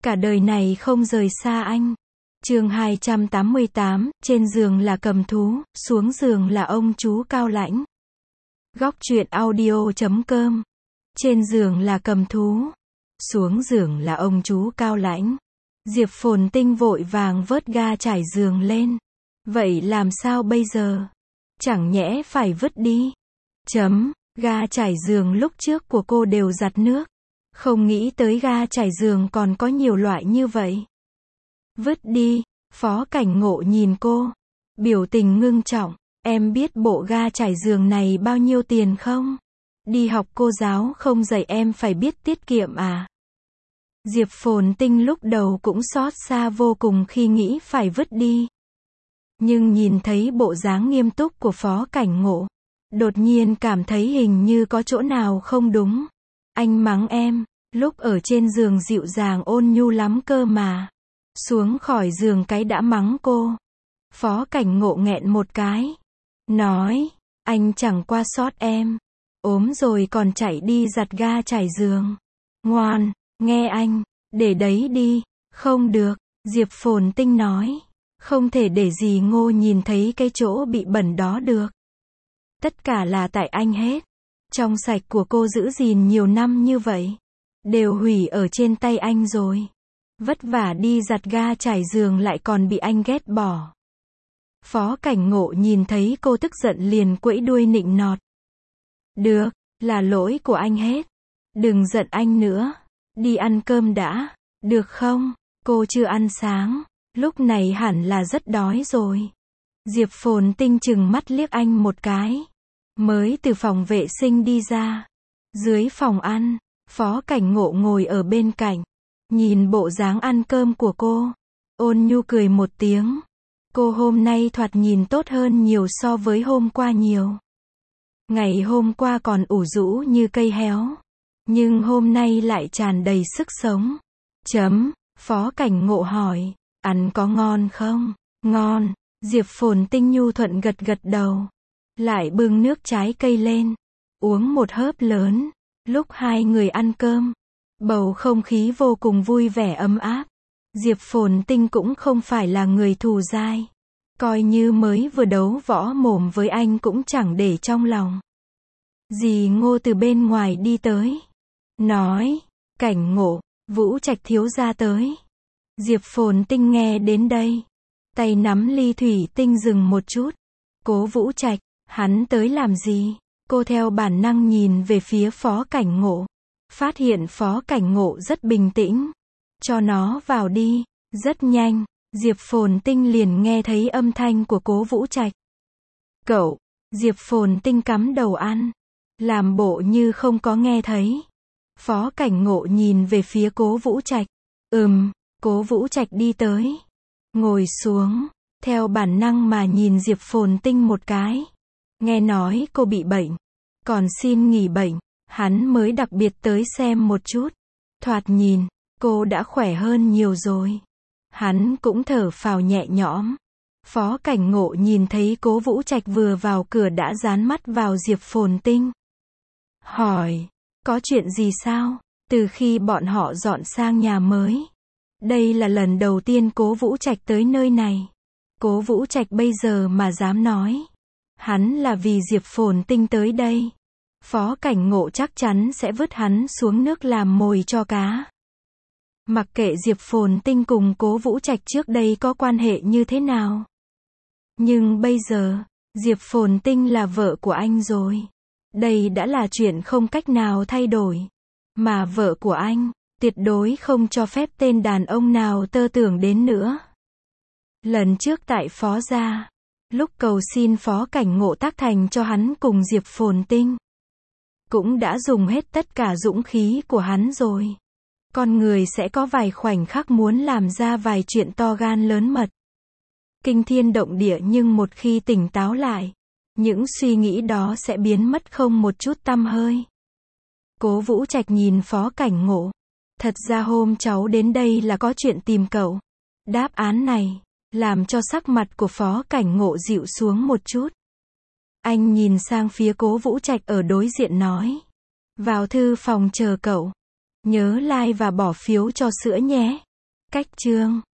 Cả đời này không rời xa anh. Chương 288, trên giường là cầm thú, xuống giường là ông chú cao lãnh. Góc truyện audio.com. Trên giường là cầm thú, xuống giường là ông chú cao lãnh. Diệp Phồn Tinh vội vàng vớt ga trải giường lên. Vậy làm sao bây giờ? Chẳng nhẽ phải vứt đi? Ga trải giường lúc trước của cô đều giặt nước. Không nghĩ tới ga trải giường còn có nhiều loại như vậy. Vứt đi. Phó Cảnh Ngộ nhìn cô, biểu tình ngưng trọng. Em biết bộ ga trải giường này bao nhiêu tiền không? Đi học cô giáo không dạy em phải biết tiết kiệm à? Diệp Phồn Tinh lúc đầu cũng xót xa vô cùng khi nghĩ phải vứt đi. Nhưng nhìn thấy bộ dáng nghiêm túc của Phó Cảnh Ngộ, đột nhiên cảm thấy hình như có chỗ nào không đúng. Anh mắng em, lúc ở trên giường dịu dàng ôn nhu lắm cơ mà. Xuống khỏi giường cái đã mắng cô. Phó Cảnh Ngộ nghẹn một cái. Nói, anh chẳng qua sót em. Ốm rồi còn chạy đi giặt ga trải giường. Ngoan, nghe anh, để đấy đi. Không được, Diệp Phồn Tinh nói. Không thể để dì Ngô nhìn thấy cái chỗ bị bẩn đó được. Tất cả là tại anh hết. Trong sạch của cô giữ gìn nhiều năm như vậy, đều hủy ở trên tay anh rồi. Vất vả đi giặt ga trải giường lại còn bị anh ghét bỏ. Phó Cảnh Ngộ nhìn thấy cô tức giận liền quẫy đuôi nịnh nọt. Được, là lỗi của anh hết. Đừng giận anh nữa. Đi ăn cơm đã, được không? Cô chưa ăn sáng, lúc này hẳn là rất đói rồi. Diệp Phồn Tinh chừng mắt liếc anh một cái. Mới từ phòng vệ sinh đi ra. Dưới phòng ăn, Phó Cảnh Ngộ ngồi ở bên cạnh. Nhìn bộ dáng ăn cơm của cô, ôn nhu cười một tiếng. Cô hôm nay thoạt nhìn tốt hơn nhiều so với hôm qua nhiều. Ngày hôm qua còn ủ rũ như cây héo, nhưng hôm nay lại tràn đầy sức sống. Phó Cảnh Ngộ hỏi, ăn có ngon không? Ngon. Diệp Phồn Tinh nhu thuận gật gật đầu. Lại bưng nước trái cây lên, uống một hớp lớn. Lúc hai người ăn cơm, bầu không khí vô cùng vui vẻ ấm áp. Diệp Phồn Tinh cũng không phải là người thù dai. Coi như mới vừa đấu võ mồm với anh cũng chẳng để trong lòng. Dì Ngô từ bên ngoài đi tới. Nói, Cảnh Ngộ, Vũ Trạch thiếu gia tới. Diệp Phồn Tinh nghe đến đây, tay nắm ly thủy tinh dừng một chút. Cố Vũ Trạch, hắn tới làm gì? Cô theo bản năng nhìn về phía Phó Cảnh Ngộ. Phát hiện Phó Cảnh Ngộ rất bình tĩnh. Cho nó vào đi. Rất nhanh, Diệp Phồn Tinh liền nghe thấy âm thanh của Cố Vũ Trạch. Cậu, Diệp Phồn Tinh cắm đầu ăn, làm bộ như không có nghe thấy. Phó Cảnh Ngộ nhìn về phía Cố Vũ Trạch. Cố Vũ Trạch đi tới, ngồi xuống, theo bản năng mà nhìn Diệp Phồn Tinh một cái. Nghe nói cô bị bệnh, còn xin nghỉ bệnh, hắn mới đặc biệt tới xem một chút. Thoạt nhìn, cô đã khỏe hơn nhiều rồi. Hắn cũng thở phào nhẹ nhõm. Phó Cảnh Ngộ nhìn thấy Cố Vũ Trạch vừa vào cửa đã dán mắt vào Diệp Phồn Tinh. Hỏi, có chuyện gì sao? Từ khi bọn họ dọn sang nhà mới, đây là lần đầu tiên Cố Vũ Trạch tới nơi này. Cố Vũ Trạch bây giờ mà dám nói, hắn là vì Diệp Phồn Tinh tới đây. Phó Cảnh Ngộ chắc chắn sẽ vứt hắn xuống nước làm mồi cho cá. Mặc kệ Diệp Phồn Tinh cùng Cố Vũ Trạch trước đây có quan hệ như thế nào. Nhưng bây giờ, Diệp Phồn Tinh là vợ của anh rồi. Đây đã là chuyện không cách nào thay đổi. Mà vợ của anh, tuyệt đối không cho phép tên đàn ông nào tơ tưởng đến nữa. Lần trước tại Phó gia, lúc cầu xin Phó Cảnh Ngộ tác thành cho hắn cùng Diệp Phồn Tinh, cũng đã dùng hết tất cả dũng khí của hắn rồi. Con người sẽ có vài khoảnh khắc muốn làm ra vài chuyện to gan lớn mật, kinh thiên động địa, nhưng một khi tỉnh táo lại, những suy nghĩ đó sẽ biến mất không một chút tăm hơi. Cố Vũ Trạch nhìn Phó Cảnh Ngộ. Thật ra hôm cháu đến đây là có chuyện tìm cậu. Đáp án này làm cho sắc mặt của Phó Cảnh Ngộ dịu xuống một chút. Anh nhìn sang phía Cố Vũ Trạch ở đối diện nói. Vào thư phòng chờ cậu. Nhớ like và bỏ phiếu cho sữa nhé. Cách chương